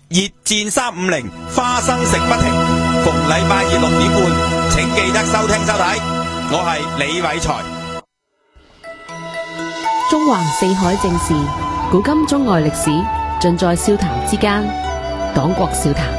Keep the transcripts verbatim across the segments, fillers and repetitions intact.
熱戰三五零，花生食不停，逢禮拜二六點半，請記得收聽收睇。我係李偉才。 中環四海正事，古今中外歷史，盡在笑談之間。黨國笑談。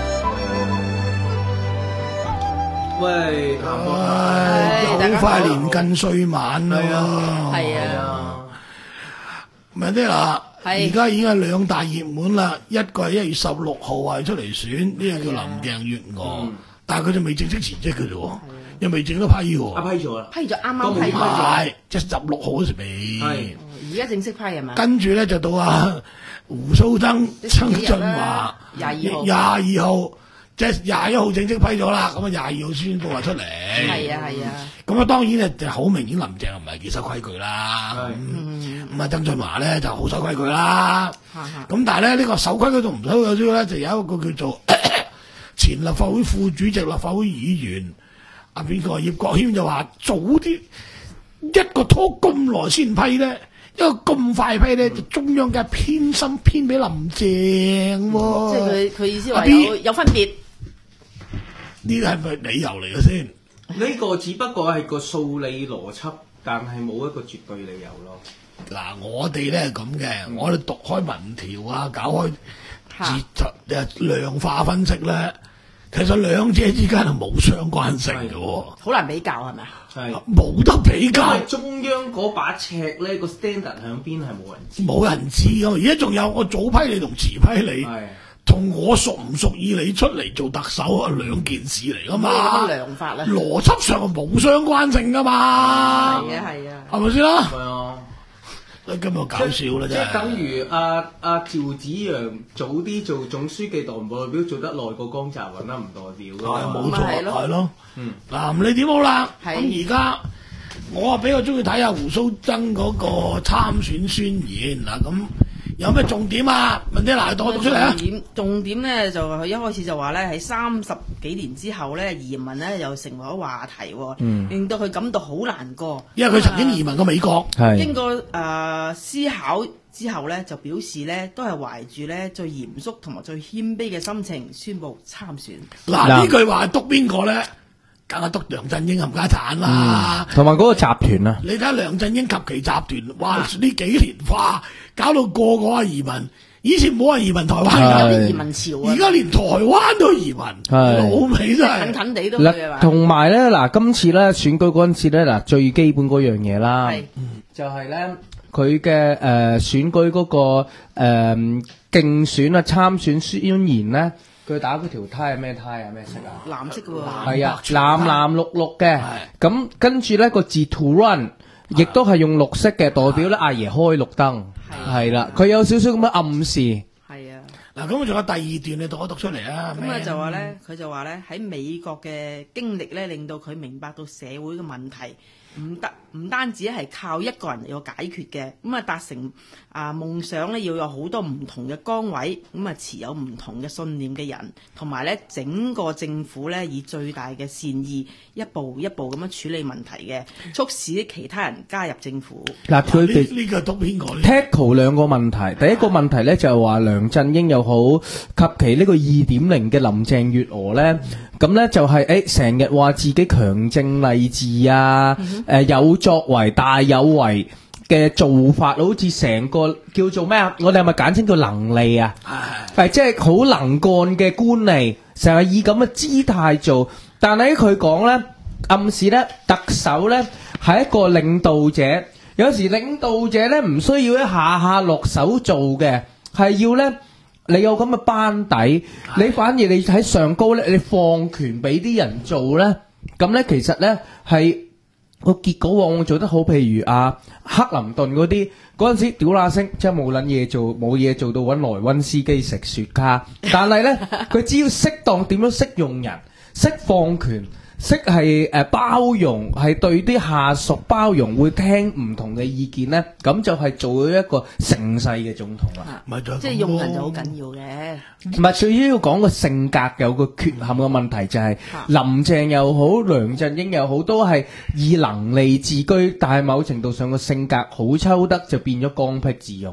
喂， 唉，好快年近歲晚啦， 係啊， 咪啲嗱， 係而家已經係兩大熱門啦，一個係一月十六號係出嚟選，呢個叫林鄭月娥，但係佢就未正式辭職嘅啫喎，又未正式批喎， 啊批咗啦， 批咗啱啱批批咗， 係即係十六號嗰時未， 係而家正式批係嘛？ 跟住咧就到啊胡鬚曾曾俊華廿二號廿二號。即係廿一號正式批咗啦，咁啊廿二號宣佈話出嚟。 係啊係啊， 咁啊當然咧就好明顯林鄭唔係幾守規矩啦。咁咁啊曾俊華咧就好守規矩啦。咁但係咧呢個守規矩同唔守規矩咧，就有一個叫做前立法會副主席、立法會議員啊邊個葉國謙就話早啲一個拖咁耐先批咧。一個咁快批咧，就中央嘅偏心偏俾林鄭喎。 即係佢佢意思話阿 B 有有分別。 呢個係咪理由嚟嘅先？ 呢個只不過係個數理邏輯，但係冇一個絕對理由咯。 嗱，我哋咧係咁嘅，我哋讀開民調啊，搞開哲誒量化分析咧，其實兩者之間係冇相關性嘅喎， 好難比較係咪？ 係冇得比因較為，中央嗰把尺咧個 standard 響邊係冇人知。 冇人知㗎。而家仲有我早批你同遲批你， 係同我屬唔屬意你出嚟做特首係兩件事嚟㗎咩咁嘛。 量法咧？ 邏輯上係冇相關性㗎嘛， 係啊係啊， 係咪先啦？ 係啊， 今日搞笑啦即真係。 係等於阿阿趙紫陽早啲做總書記，代唔代表做得耐過江澤民啦？唔代表㗎嘛。 係冇錯， 咪係咯係咯。 嗯， 嗱，你點好啦？ 係咁而家我啊比較中意睇下胡鬚曾嗰個參選宣言嗱，咁有咩重點啊？問啲嗱，我讀出嚟啊！ 重點重點咧就佢一開始就話咧喺三十幾年之後咧移民咧又成為咗話題喎，令到佢感到好難過。 因為佢曾經移民過美國， 經過誒、呃、思考之後咧，就表示咧都係懷住咧最嚴肅同埋最謙卑嘅心情宣佈參選。 嗱呢句話係督邊個咧？梗係督梁振英冚家產啦， 同埋嗰個集團啊， 你睇下梁振英及其集團，哇！呢幾年哇，搞到個個啊移民，以前冇人移民台灣有㗎， 啲移民潮啊， 而家連台灣都移民，老味真係近。近地都去啊嘛。 同埋咧嗱，今次咧選舉嗰陣時咧嗱，最基本嗰樣嘢啦， 係就係咧佢嘅誒選舉嗰、個誒、呃、競選啊參選宣言咧，佢打嗰條呔係咩呔啊？咩色啊？ 藍色嘅喎， 係啊，藍藍綠綠嘅，咁跟住咧個字 to run，亦都係用綠色嘅，代表咧阿爺開綠燈，係啦，佢有少少咁嘅暗示。 係啊。 嗱，咁仲有第二段，你讀一讀出嚟啊！ 咁啊就話咧，佢就話咧喺美國嘅經歷咧，令到佢明白到社會嘅問題唔得唔單止係靠一個人嚟個解決嘅，咁啊達成啊夢想咧要有好多唔同嘅崗位，咁啊持有唔同嘅信念嘅人，同埋咧整個政府咧以最大嘅善意，一步一步咁樣處理問題嘅，促使其他人加入政府。 嗱，佢呢哋呢個督邊個呢？ tackle 兩個問題，第一個問題咧就係話梁振英又好及其呢個二點零嘅林鄭月娥咧，咁咧就係誒成日話自己強政勵治啊，誒有作為大有為嘅做法，好似成個叫做咩啊？我哋係咪簡稱叫能力啊？係即係好能幹嘅官吏，成日以咁嘅姿態做，但係佢講咧暗示咧特首咧係一個領導者。有時領導者咧唔需要一下下落手做嘅，係要咧你有咁嘅班底，你反而你喺上高咧，你放權俾啲人做咧，咁咧其實咧係個結果往往做得好。譬如啊克林頓嗰啲嗰陣時屌乸聲，即係冇撚嘢做，冇嘢做到揾萊溫斯基食雪茄，但係咧佢只要適當點樣識用人，識放權。識係誒包容，係對啲下屬包容，會聽唔同嘅意見咧，咁就係做咗一個盛世嘅總統啦。 咪就係咁咯即係用人就好緊要嘅。 唔係最主要講個性格有個缺陷嘅問題，就係林鄭又好，梁振英又好，都係以能力自居，但係某程度上個性格好抽得，就變咗剛愎自用咯。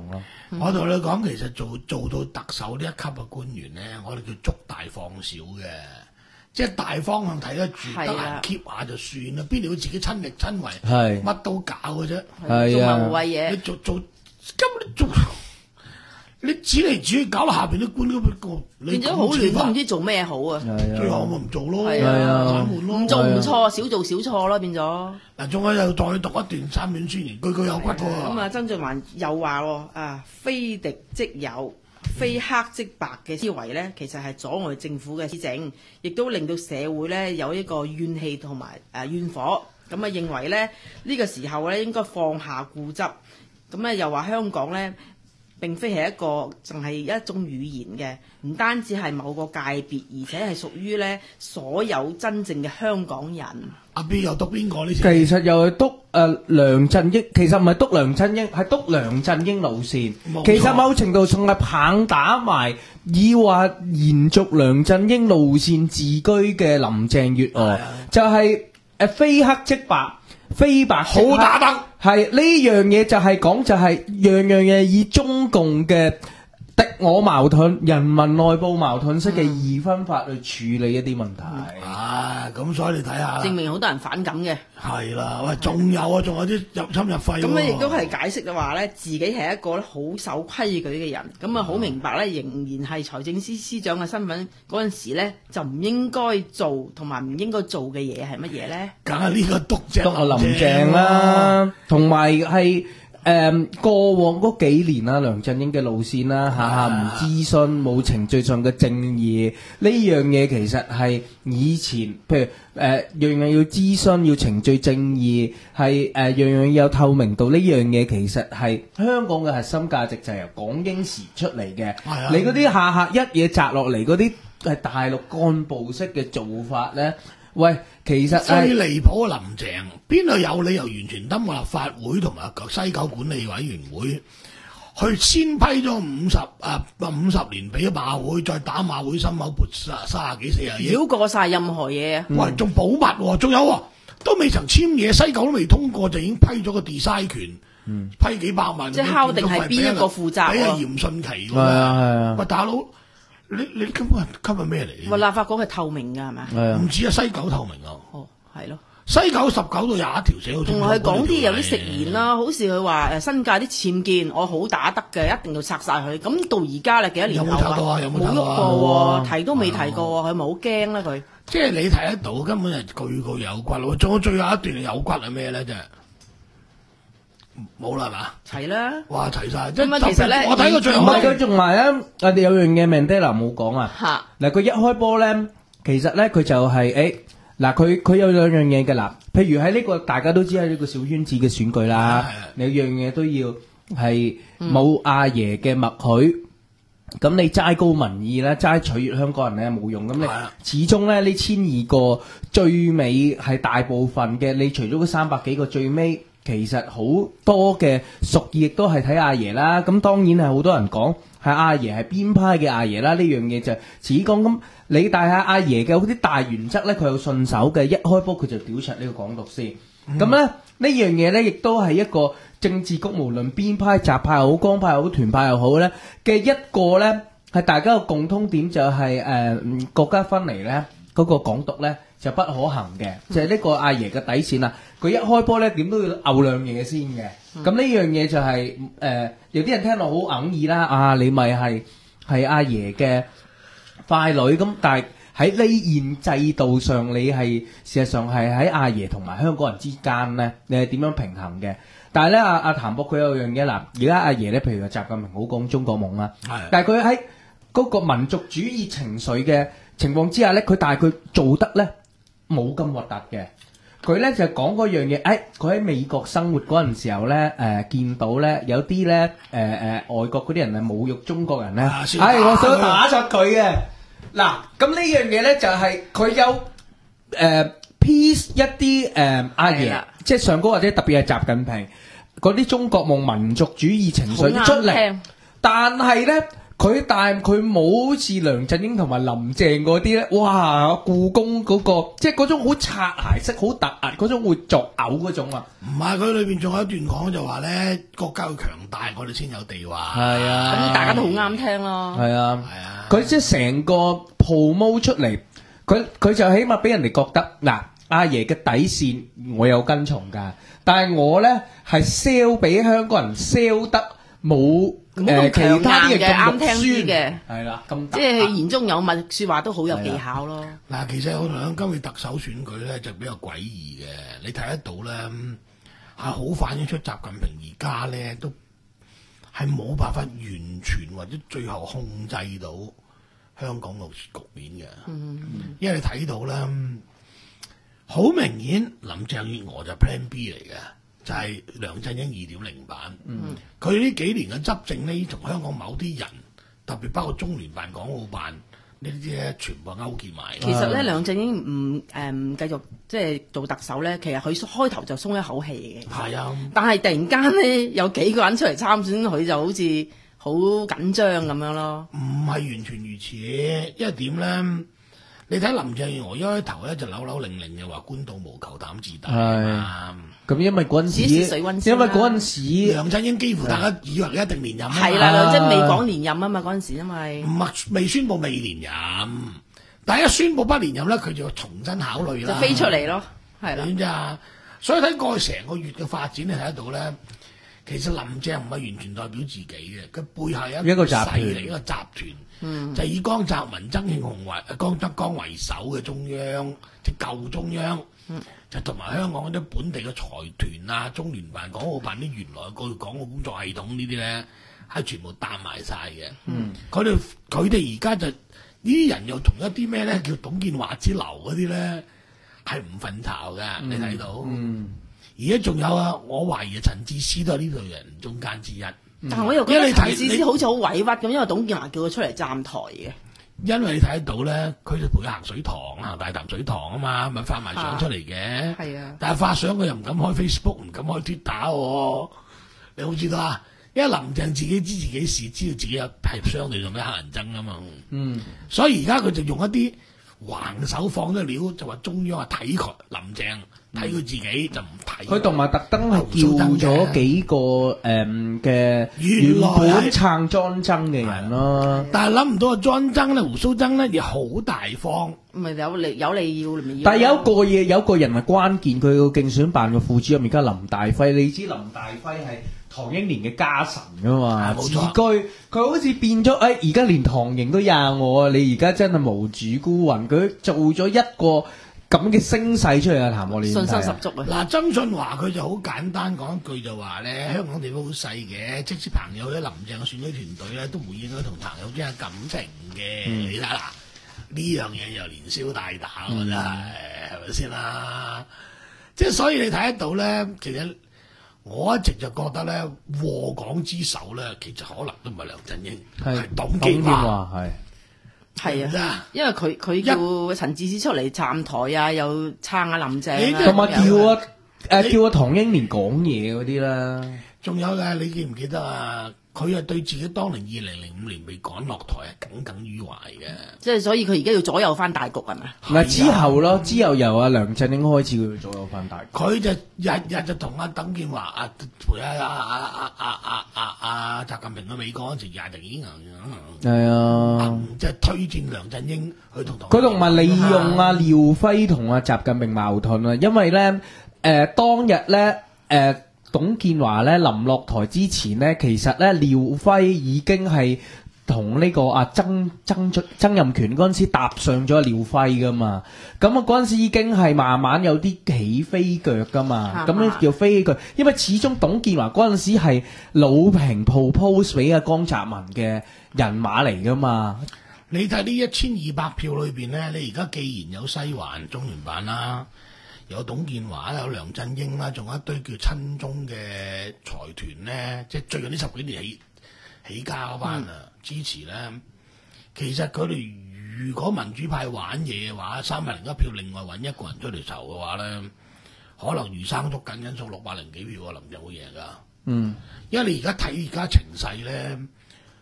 我同你講，其實做做到特首呢一級嘅官員咧，我哋叫捉大放小嘅，即係大方向睇得住，得閒 keep 下就算啦。邊度要自己親力親為， 係乜都搞嘅啫。 係啊， 做無謂嘢。 你做做根本你做，你指嚟指去搞到下邊啲官咁個， 變咗好亂，都唔知做咩好啊！ 最後咪唔做咯， 係啊， 唔做唔錯，少做少錯咯，變咗。 嗱，仲有又再讀一段三段宣言，句句有骨喎。 咁啊，曾俊華又話喎啊，非敵即友。非黑即白嘅思維咧，其實係阻礙政府嘅施政，亦都令到社會咧有一個怨氣同埋誒怨火。咁啊，認為咧呢個時候咧應該放下固執。咁咧又話香港咧並非係一個淨係一種語言嘅，唔單止係某個界別，而且係屬於咧所有真正嘅香港人。 阿 B 又督邊個呢？ 其實又係督誒梁振英，其實唔係督梁振英，係督梁振英路線。其實某程度上係棒打埋以話延續梁振英路線自居嘅林鄭月娥，就係誒非黑即白，非白即黑。好打得係呢樣嘢就係講就係樣樣嘢以中共嘅敵我矛盾、人民內部矛盾式嘅二分法去處理一啲問題。 啊，咁所以你睇下， 證明好多人反感嘅。 係啦，喂，仲有啊，仲有啲入侵入肺。 咁咧亦都係解釋嘅話咧，自己係一個咧好守規矩嘅人，咁啊好明白咧，仍然係財政司司長嘅身份嗰陣時咧，就唔應該做同埋唔應該做嘅嘢係乜嘢咧？ 梗係呢個督正督阿林鄭啦，同埋係。誒、嗯、過往嗰幾年啦，梁振英嘅路線啦，下下唔諮詢，冇程序上嘅正義，呢樣嘢其實係以前，譬如誒、呃、樣樣要諮詢，要程序正義，係誒、呃、樣樣有透明度，呢樣嘢其實係香港嘅核心價值，就係由港英時出嚟嘅。你嗰啲下下一嘢摘落嚟嗰啲係大陸幹部式嘅做法咧。喂，其實最離譜嘅林鄭，邊度有理由完全登個立法會同埋西九管理委員會去先批咗五十啊五十年俾馬會，再打馬會心口撥三十幾四十億， 繞過晒任何嘢啊！ 喂，仲保密喎，仲有喎，都未曾簽嘢，西九都未通過就已經批咗個 design 權，嗯、批幾百萬， 即係敲定係邊一個負責？ 俾阿嚴迅奇喎， 係啊係啊！ 喂，大佬。你你根本今日咩嚟？ 喂，立法局係透明㗎係咪？ 係啊， 唔止啊，西九透明啊。 哦，係咯。 西九十九到廿一條寫好清楚。 同埋佢講啲有啲食言啦，好似佢話誒新界啲僭建我好打得嘅，一定要拆晒佢。咁到而家咧幾多年後啊？ 有冇拆到啊？有冇冇喐過喎，提都未提過喎，佢咪好驚咧佢？ 即係你睇得到，根本係句句有骨咯。仲有最後一段有骨係咩咧？真係冇啦，係嘛？齊啦！ 哇，齊晒！ 咁啊，其實咧， 我睇過最後。 唔係佢仲埋咧，我哋有樣嘢 Mandela 冇講啊。 嚇！ 嗱，佢一開波咧，其實咧佢就係誒嗱，佢佢有兩樣嘢嘅嗱，譬如喺呢個大家都知喺呢個小圈子嘅選舉啦，你樣嘢都要係冇阿爺嘅默許。咁你齋高民意咧，齋取悅香港人咧冇用。咁你始終咧呢千二個最尾係大部分嘅，你除咗嗰三百幾個最尾。其實好多嘅屬意亦都係睇阿爺啦，咁當然係好多人講係阿爺係邊派嘅阿爺啦，呢樣嘢就似講咁你帶下阿爺嘅嗰啲大原則咧，佢有順手嘅，一開波佢就屌柒呢個港獨先。咁咧、嗯、呢樣嘢咧，亦都係一個政治局無論邊派、習派又好、光派又好、團派又好咧嘅一個咧係大家嘅共通點就係、是、誒、呃、國家分離咧嗰、那個港獨咧。就不可行嘅，就係、是、呢個阿爺嘅底線啦。佢一開波咧，點都要拗兩嘢先嘅。咁呢、嗯、樣嘢就係、是、誒、呃，有啲人聽落好哽耳啦。啊，你咪係係阿爺嘅傀儡咁，但係喺呢現制度上，你係事實上係喺阿爺同埋香港人之間咧，你係點樣平衡嘅？但係咧，阿阿譚博佢有樣嘢嗱，而家阿爺咧，譬如話習近平好講中國夢啦，但係佢喺嗰個民族主義情緒嘅情況之下咧，佢但係佢做得咧。冇咁核突嘅，佢咧就講嗰樣嘢。誒，佢喺美國生活嗰陣時候咧，誒、呃、見到咧有啲咧誒誒外國嗰啲人係侮辱中國人咧，係、啊哎、我想打實佢嘅。嗱，咁呢樣嘢咧就係、是、佢有誒、呃、peace 一啲誒、呃、阿爺，的即係上高或者特別係習近平嗰啲中國夢民族主義情緒出嚟，但係咧佢但係佢冇好似梁振英同埋林鄭嗰啲咧，哇！故宮嗰、個即係嗰種好擦鞋式、好突兀嗰種會作嘔嗰種啊！ 唔係，佢裏邊仲有一段講就話咧，國家要強大，我哋先有地位。 係啊， 咁大家都好啱聽咯。 係啊， 係啊， 佢即係成個 promo 出嚟，佢佢就起碼俾人哋覺得嗱，阿爺嘅底線我有跟從㗎，但係我咧係 sell 俾香港人 sell 得冇。誒其他啲嘢咁啱聽啲嘅， 係啦，咁即係言中有物，説話都好有技巧咯。 啊嗱，其實我同今次特首選舉咧就比較詭異嘅，你睇得到咧，係好反映出習近平而家咧都係冇辦法完全或者最後控制到香港個局面嘅。嗯，因為你睇到咧，好明顯林鄭月娥就 Plan B 嚟嘅。就係梁振英二點零版，佢呢、嗯、幾年嘅執政呢，同香港某啲人，特別包括中聯辦、港澳辦呢啲咧，全部勾結埋。 其實咧，梁振英唔誒唔繼續即係做特首咧，其實佢開頭就鬆一口氣嘅。 係啊， 但係突然間咧，有幾個人出嚟參選，佢就好似好緊張咁樣咯。 唔係完全如此，因為點咧？你睇林鄭月娥一開頭咧就扭扭擰擰嘅話官到無求膽自大啊！ 咁因為嗰陣時，因為嗰陣時梁振英幾乎大家以為佢一定連任啊！ 係啦，梁振英未講連任啊嘛，嗰陣時因為唔係未宣佈未連任，但係一宣佈不連任咧，佢就重新考慮啦， 就飛出嚟咯，係啦。 點咋？所以睇過去成個月嘅發展，你睇得到咧，其實林鄭唔係完全代表自己嘅，佢背後有一個勢力，一個集團。嗯，就以江澤民、曾慶紅為江德綱為首嘅中央，即係舊中央，嗯、就同埋香港嗰啲本地嘅財團啊、中聯辦、港澳辦啲原來個港澳工作系統呢啲咧，係全部擔埋晒嘅。嗯，佢哋佢哋而家就呢啲人又同一啲咩咧叫董建華之流嗰啲咧，係唔瞓巢嘅，嗯、你睇到。嗯，而家仲有啊，我懷疑陳智思都係呢類人中間之一。 但係我又覺得陳智思好似好委屈咁，因為董建華叫佢出嚟站台嘅。 因為你睇得到咧，佢就陪佢行水塘啊，大潭水塘啊嘛，咪發埋相出嚟嘅。係啊，但係發相佢又唔敢開 Facebook，唔敢開 Twitter 喎。你好知道啊？因為林鄭自己知自己事，知道自己有係相對上咩黑人憎啊嘛。嗯，所以而家佢就用一啲橫手放咗料，就話中央啊睇佢林鄭。睇佢自己就唔睇，佢同埋特登係叫咗幾個誒嘅原本撐莊爭嘅人咯。 但係諗唔到啊，莊爭咧、胡鬚曾咧亦好大方， 咪有利有利要咪要。 但係有一個嘢，有一個人係關鍵，佢個競選辦嘅副主任而家林大輝，你知林大輝係唐英年嘅家臣噶嘛？自居佢好似變咗，誒而家連唐營都廿我啊！你而家真係無主孤魂，佢做咗一個咁嘅聲勢出嚟啊！譚我哋信心十足啊！ 嗱，曾俊華佢就好簡單講一句就話咧，香港地方好細嘅，即使朋友咧林鄭嘅選舉團隊咧都唔會應該同朋友之間感情嘅。嗯、你睇啦，呢樣嘢又連消帶打，嗯、真係係咪先啦？即係所以你睇得到咧，其實我一直就覺得咧，禍港之首咧，其實可能都唔係梁振英，係董建華係。 係啊，因為佢佢叫陳智思出嚟站台啊，又撐阿林鄭啊， 同埋叫啊誒叫阿唐英年講嘢嗰啲啦。 仲有嘅，你記唔記得啊？佢係對自己當年二零零五年被趕落台係耿耿於懷嘅。即係所以佢而家要左右翻大局係咪？ 嗱之後咯，之後由阿梁振英開始佢要左右翻大局。 佢就日日就同阿董建華啊陪阿阿阿阿阿阿阿習近平去美國嗰時，日日已經係啊， 即係推薦梁振英去同同。 佢同埋利用阿廖輝同阿習近平矛盾啊，因為咧誒當日咧誒。董建華咧臨落台之前咧，其實咧廖輝已經係同呢個啊曾曾曾蔭權嗰陣時搭上咗廖輝噶嘛，咁啊嗰陣時已經係慢慢有啲起飛腳噶嘛，咁咧叫飛腳，因為始終董建華嗰陣時係魯平 propose 俾阿江澤民嘅人馬嚟噶嘛。 你睇呢一千二百票裏邊咧，你而家既然有西環中聯辦啦。有董建華有梁振英啦，仲有一堆叫親中嘅財團咧，即係最近呢十幾年起起家嗰班啊，嗯、支持咧。其實佢哋如果民主派玩嘢嘅話，三百零一票，另外揾一個人出嚟籌嘅話咧，可能魚生捉緊因數六百零幾票啊，林鄭會贏噶。嗯，因為你而家睇而家情勢咧，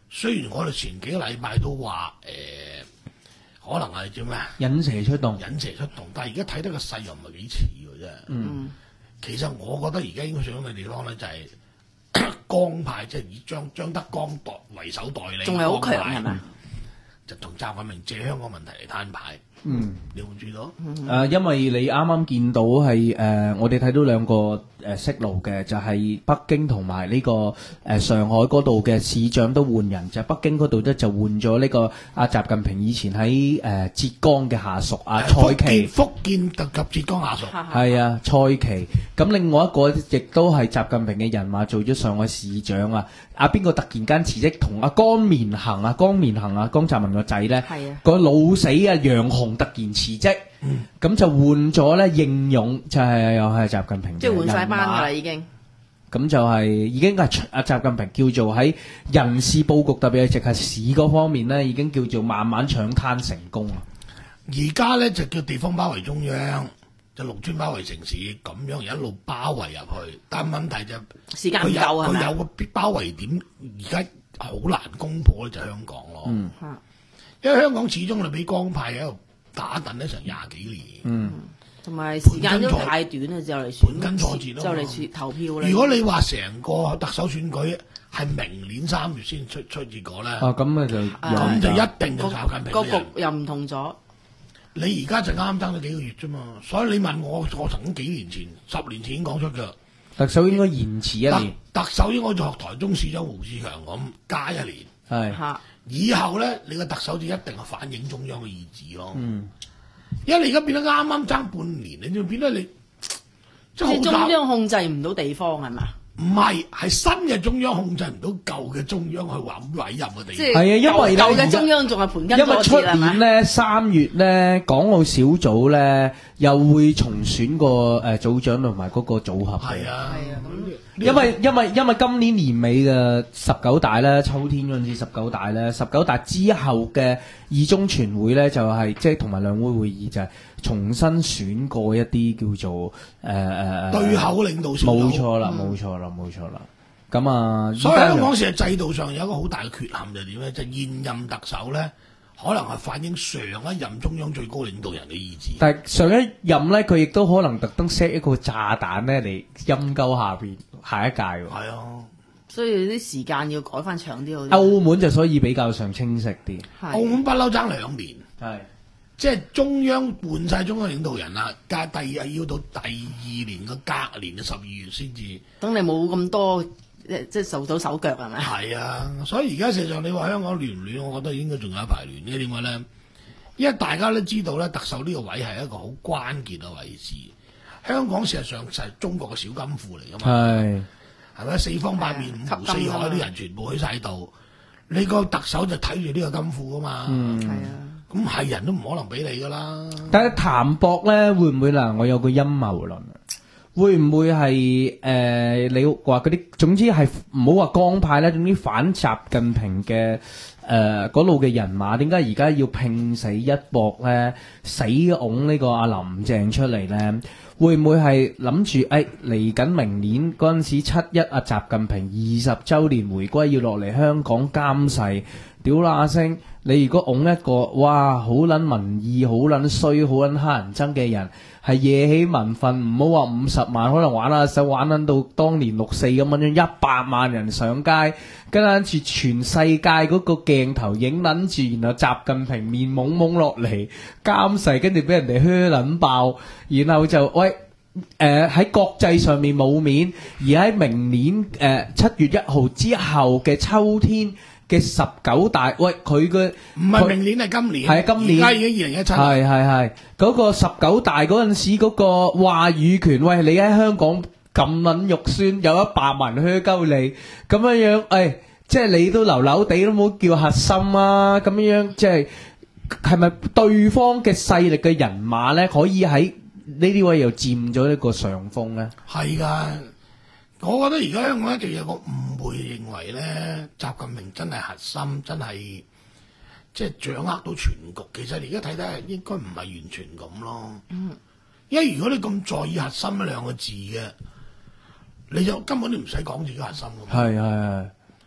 雖然我哋前幾個禮拜都話誒、呃，可能係叫咩啊？ 引蛇出洞， 引蛇出洞，但係而家睇得個勢又唔係幾似喎，真係。 嗯， 其實我覺得而家應該上嘅地方咧就係、是、江派，即係以張張德江代為首代理， 仲係好強係嘛？ 就同習近平借香港問題嚟攤牌。 嗯， 你有冇注意到？誒、 嗯呃，因為你啱啱見到係誒、呃，我哋睇到兩個誒、呃、息路嘅，就係、是、北京同埋呢個誒、呃、上海嗰度嘅市長都換人，就係、北京嗰度咧就換咗呢個阿習近平以前喺誒、呃、浙江嘅下屬阿蔡奇， 福建特及浙江下屬， 係啊蔡奇。咁另外一個亦都係習近平嘅人馬做咗上海市長啊。阿邊個突然間辭職，同阿江綿恒啊，江綿恒啊，江澤民個仔咧，個老死啊楊雄突然辭職，咁、嗯、就換咗咧應勇，就係、是、又係習近平嘅人馬， 即係換晒班㗎啦已經。 咁就係已經係阿習近平叫做喺人事佈局，特別係直轄市嗰方面咧，已經叫做慢慢搶灘成功啊！ 而家咧就叫地方包圍中央。就陸村包圍城市咁樣一路包圍入去，但問題就時間唔夠啊！ 佢有個包圍點，而家好難攻破咧，就香港咯。嗯，因為香港始終你俾江派喺度打躉咗成廿幾年。嗯， 同埋時間都太短啦，就嚟選， 盤根錯節咯， 就嚟選投票啦。 如果你話成個特首選舉係明年三月先出出結果咧， 啊咁啊就咁就一定就習近平個局又唔同咗。 你而家就啱爭咗幾個月啫嘛，所以你問我，我曾經幾年前、十年前已經講出㗎。 特首應該延遲一年， 特，特首應該就學台中市長胡志強咁加一年。 係， 以後咧，你個特首就一定係反映中央嘅意志咯。嗯，因為你而家變得啱啱爭半年，你就變得你即係中央控制唔到地方係嘛？ 唔係，係新嘅中央控制唔到舊嘅中央去揾委任嘅地方。 係啊，因為舊嘅中央仲係盤根錯節， 因為出年咧三月咧，港澳小組咧又會重選個誒組長同埋嗰個組合。 係啊，係啊，咁因為因為因為今年年尾嘅十九大咧，秋天嗰陣時十九大咧，十九大之後嘅二中全會咧，就係即係同埋兩會會議就係重新選過一啲叫做誒誒誒對口領導小組。 冇錯啦，冇錯啦，冇錯啦。咁啊， 所以香港事實制度上有一個好大嘅缺陷就係點咧？就係現任特首咧，可能係反映上一任中央最高領導人嘅意志。 但係上一任咧，佢亦都可能特登 set 一個炸彈咧嚟陰鳩下邊下一屆喎。 係啊， 所以啲時間要改翻長啲好啲。 澳門就所以比較上清晰啲。 澳門不嬲爭兩年。 係。 即係中央換晒中央領導人啦，隔第二要到第二年嘅隔年嘅十二月先至。 等你冇咁多即係受到手腳係咪？ 係啊，所以而家事實上你話香港亂唔亂，我覺得應該仲有一排亂嘅。點解咧？因為大家都知道咧，特首呢個位係一個好關鍵嘅位置。香港事實上就係中國嘅小金庫嚟噶嘛。係係咪？四方八面五湖四海啲人全部喺晒度，你個特首就睇住呢個金庫噶嘛。嗯，係啊。咁係人都唔可能俾你噶啦。 但係譚博咧會唔會嗱？我有個陰謀論，會唔會係誒、呃？你話嗰啲，總之係唔好話江派咧，總之反習近平嘅誒嗰路嘅人馬，點解而家要拼死一搏咧？死拱呢個阿林鄭出嚟咧？會唔會係諗住誒嚟緊明年嗰陣時七一啊？習近平二十週年回歸要落嚟香港監誓，屌啦阿星！你如果拱一個哇好撚民意、好撚衰、好撚乞人憎嘅人，係惹起民憤，唔好話五十萬，可能玩下手玩撚到當年六四咁樣，一百萬人上街，跟住全世界嗰個鏡頭影撚住，然後習近平面懵懵落嚟監誓，跟住俾人哋靴撚爆，然後就喂誒喺、呃、國際上面冇面，而喺明年誒七、呃、月一號之後嘅秋天嘅十九大，喂佢嘅唔係明年係今年， 係今年， 而家已經二零一七，係係係嗰個十九大嗰陣時嗰個話語權，喂你喺香港咁撚肉酸，有一百萬靴鳩你咁樣樣，誒、哎、即係你都流流地都冇叫核心啊，咁樣樣即係係咪對方嘅勢力嘅人馬咧，可以喺呢啲位又佔咗一個上風咧？ 係㗎。我覺得而家香港一直有個誤會，認為咧習近平真係核心，真係即係掌握到全局。其實你而家睇睇，應該唔係完全咁咯。嗯，因為如果你咁在意核心一兩個字嘅，你就根本都唔使講自己核心㗎嘛。 係係係。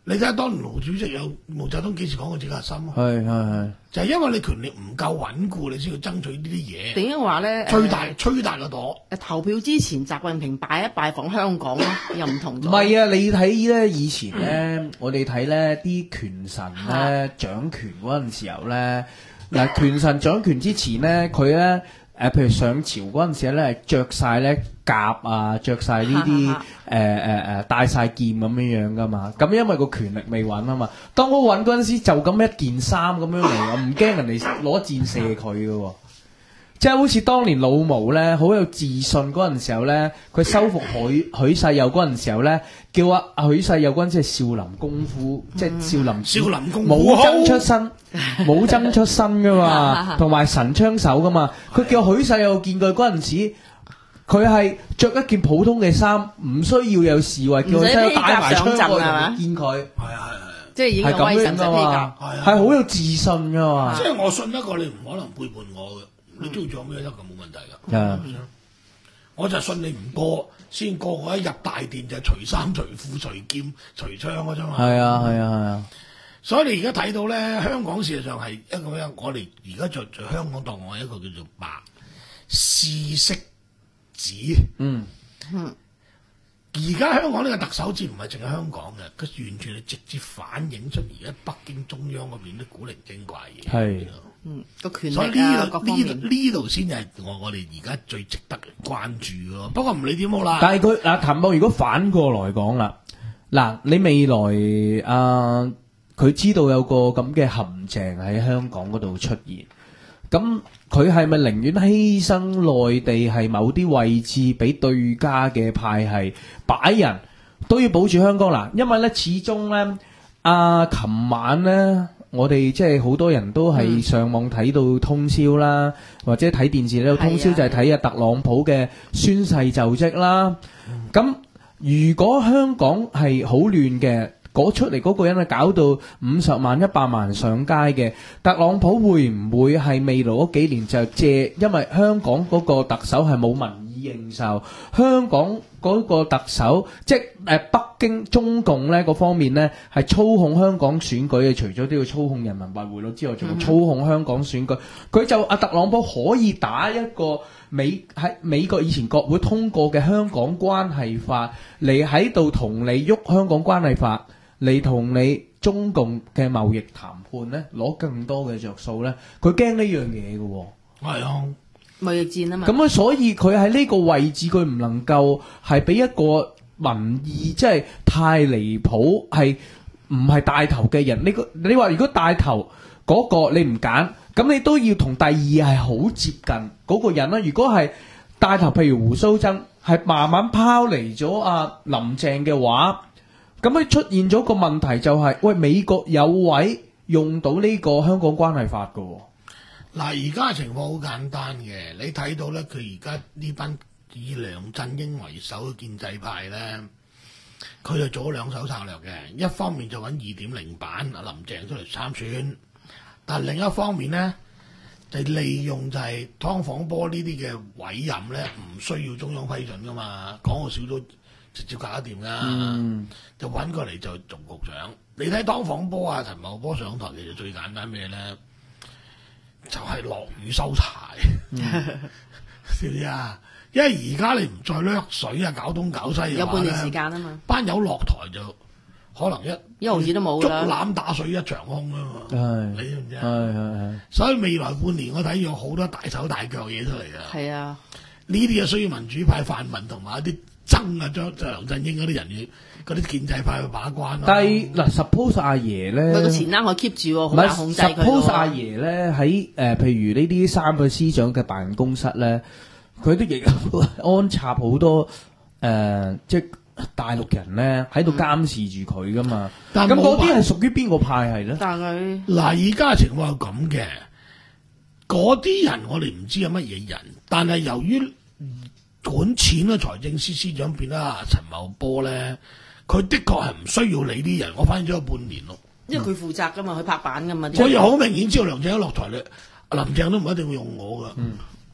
你睇下當年毛主席有毛澤東幾時講過自己核心啊？ 係係係， 就係因為你權力唔夠穩固，你先要爭取呢啲嘢。 定係話咧， 吹大吹大個朵。 誒投票之前，習近平拜一拜訪香港咯，又唔同咗。 唔係啊！你睇咧以前咧，我哋睇咧啲權臣咧掌權嗰陣時候咧，嗱權臣掌權之前咧，佢咧誒譬如上朝嗰陣時咧，係着晒咧甲啊，着晒呢啲誒誒誒帶晒劍咁樣樣噶嘛。咁因為個權力未穩啊嘛。當我穩嗰陣時，就咁一件衫咁樣嚟，我唔驚人哋攞箭射佢嘅喎。即係好似當年老毛咧，好有自信嗰陣時候咧，佢收復許許世友嗰陣時候咧，叫阿許世友嗰陣即係少林功夫，即係少林少林功夫武僧出身，武僧出身噶嘛，同埋神槍手噶嘛。佢叫許世友見佢嗰陣時，佢係着一件普通嘅衫，唔需要有侍衛，叫佢真係帶埋槍過嚟見佢。係啊係啊， 即係已經有威神嘅披甲， 係好有自信噶嘛。 即係我信得過你，唔可能背叛我嘅。你中意做咩得㗎，冇問題㗎。 Yeah. 我就信你唔過，先過我一入大殿就除衫除褲除劍除槍嗰啫嘛。 係啊係啊係啊。 所以你而家睇到咧，香港事實上係一個咩？我哋而家在在香港當我係一個叫做白試色子。 嗯嗯。而家香港呢個特首戰唔係淨係香港嘅，佢完全係直接反映出而家北京中央嗰邊啲古靈精怪嘢。 係。 嗯，個權所以力啊， 呢度呢各方面度呢度先係我我哋而家最值得關注咯。不過唔理點好啦。 但係佢嗱譚博，如果反過來講啦，嗱你未來啊，佢知道有個咁嘅陷阱喺香港嗰度出現，咁佢係咪寧願犧牲內地係某啲位置俾對家嘅派系擺人，都要保住香港啦？因為咧，始終咧，啊，琴晚咧。我哋即係好多人都係上網睇到通宵啦，嗯、或者睇電視咧通宵就係睇阿特朗普嘅宣誓就職啦。咁、嗯、如果香港係好亂嘅，嗰出嚟嗰個人係搞到五十萬、一百萬上街嘅，特朗普會唔會係未來嗰幾年就借？因為香港嗰個特首係冇民意認受，香港嗰個特首即係誒北京中共咧嗰方面咧係操控香港選舉嘅，除咗都要操控人民幣匯率之外，仲要操控香港選舉。佢、嗯、就阿特朗普可以打一個美喺美國以前國會通過嘅香港關係法嚟喺度同你喐香港關係法嚟同你中共嘅貿易談判咧，攞更多嘅着數咧，佢驚呢樣嘢嘅喎。 係啊。 貿易戰啊嘛， 咁啊，所以佢喺呢個位置，佢唔能夠係俾一個民意即係太離譜，係唔係帶頭嘅人？你個你話如果帶頭嗰個你唔揀，咁你都要同第二係好接近嗰個人啦。如果係帶頭，譬如胡鬚曾係慢慢拋離咗阿林鄭嘅話，咁佢出現咗個問題就係、是，喂，美國有位用到呢個香港關係法㗎喎。 嗱，而家嘅情況好簡單嘅，你睇到咧，佢而家呢班以梁振英為首嘅建制派咧，佢就做咗兩手策略嘅。一方面就揾二點零版阿林鄭出嚟參選，但另一方面咧就利用就係劏房波呢啲嘅委任咧，唔需要中央批准噶嘛，港澳小組直接搞得掂噶，嗯、就揾過嚟就做局長。你睇劏房波啊，陳茂波上台其實最簡單咩咧？就係落雨收柴，知唔知啊？因為而家你唔再掠水啊，搞東搞西， 有半年時間啊嘛， 班友落台就可能一一毫子都冇啦， 竹籃打水一場空啊嘛， 係你知唔知啊？ 係係係。所以未來半年我睇咗好多大手大腳嘢出嚟啊！ 係啊， 呢啲啊需要民主派、泛民同埋一啲憎啊將梁振英嗰啲人要嗰啲建制派去把關咯。 但係嗱 ，suppose 阿爺咧， 佢個錢啱可 keep 住，好難控制佢。 suppose 阿爺咧喺誒，譬如呢啲三個司長嘅辦公室咧，佢都亦安插好多誒、呃，即係大陸人咧喺度監視住佢噶嘛。咁嗰啲係屬於邊個派系咧？ 但係嗱，而家嘅情況係咁嘅，嗰啲人我哋唔知係乜嘢人，但係由於管錢嘅財政司司長變啦陳茂波咧，佢的確係唔需要理啲人。我反映咗半年咯， 因為佢負責噶嘛，佢拍板噶嘛。 所以好明顯知道梁振英落台咧，林鄭都唔一定會用我噶。嗯、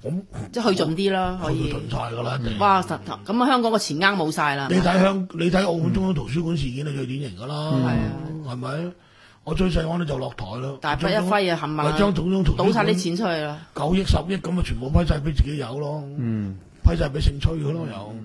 咁即係去盡啲啦，可以。 去盡晒㗎啦！ 哇！實咁啊，香港個錢罌冇晒啦。 你睇香，你睇澳門中央圖書館事件係最典型㗎啦， 係啊， 係咪？我最細嗰陣就落台咯， 大筆一揮啊，冚唪將總統圖書館倒晒啲錢出去啦， 九億十億咁啊，全部批晒俾自己有咯， 嗯， 批晒俾姓崔嘅咯有。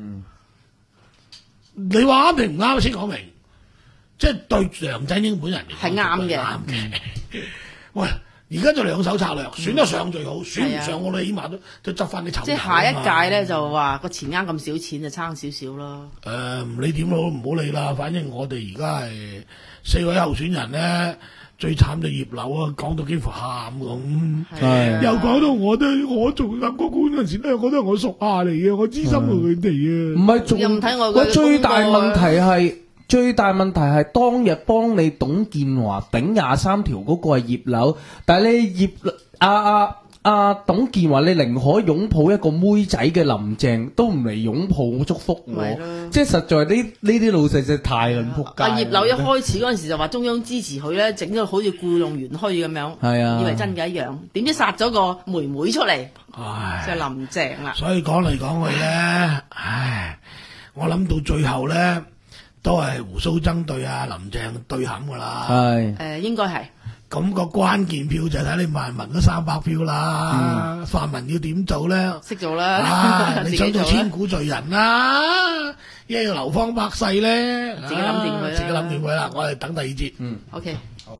你話啱定唔啱先講明，即係對梁振英本人嚟講係啱嘅。 啱嘅。喂，而家就兩手策略，選得上最好，選唔上我哋起碼都都執翻啲籌。 即係下一屆咧就話個錢罌咁少錢就差少少咯。 誒，唔理點好唔好理啦，反正我哋而家係四位候選人咧，最慘就葉劉啊，講到幾乎喊咁， 係又講到我都我做立法官嗰陣時咧，我都係我屬下嚟嘅，我知心過佢哋啊。 唔係仲又唔睇我個嘅最大功課問題係最大問題係當日幫你董建華頂廿三條嗰個係葉劉，但係你葉阿阿阿董建華你寧可擁抱一個妹仔嘅林鄭，都唔嚟擁抱祝福我咪咯， 即係實在呢呢啲老細真係太撚仆街。 阿葉劉一開始嗰陣時就話中央支持佢咧，整咗好似僱傭元虛咁樣， 係啊以為真嘅一樣，點知殺咗個妹妹出嚟， 唉， 就係林鄭啦。 所以講嚟講去咧，唉，我諗到最後咧，都係胡鬚曾對啊林鄭對冚噶啦。 係誒應該係咁個關鍵票就睇你萬民嗰三百票啦。泛民要點做咧？ 識做啦， 啊！ 自你想做己做啦， 千古罪人啦，一係要流芳百世咧， 自己諗掂佢啦啊自己諗掂佢啦。我哋等第二節。 嗯。 OK。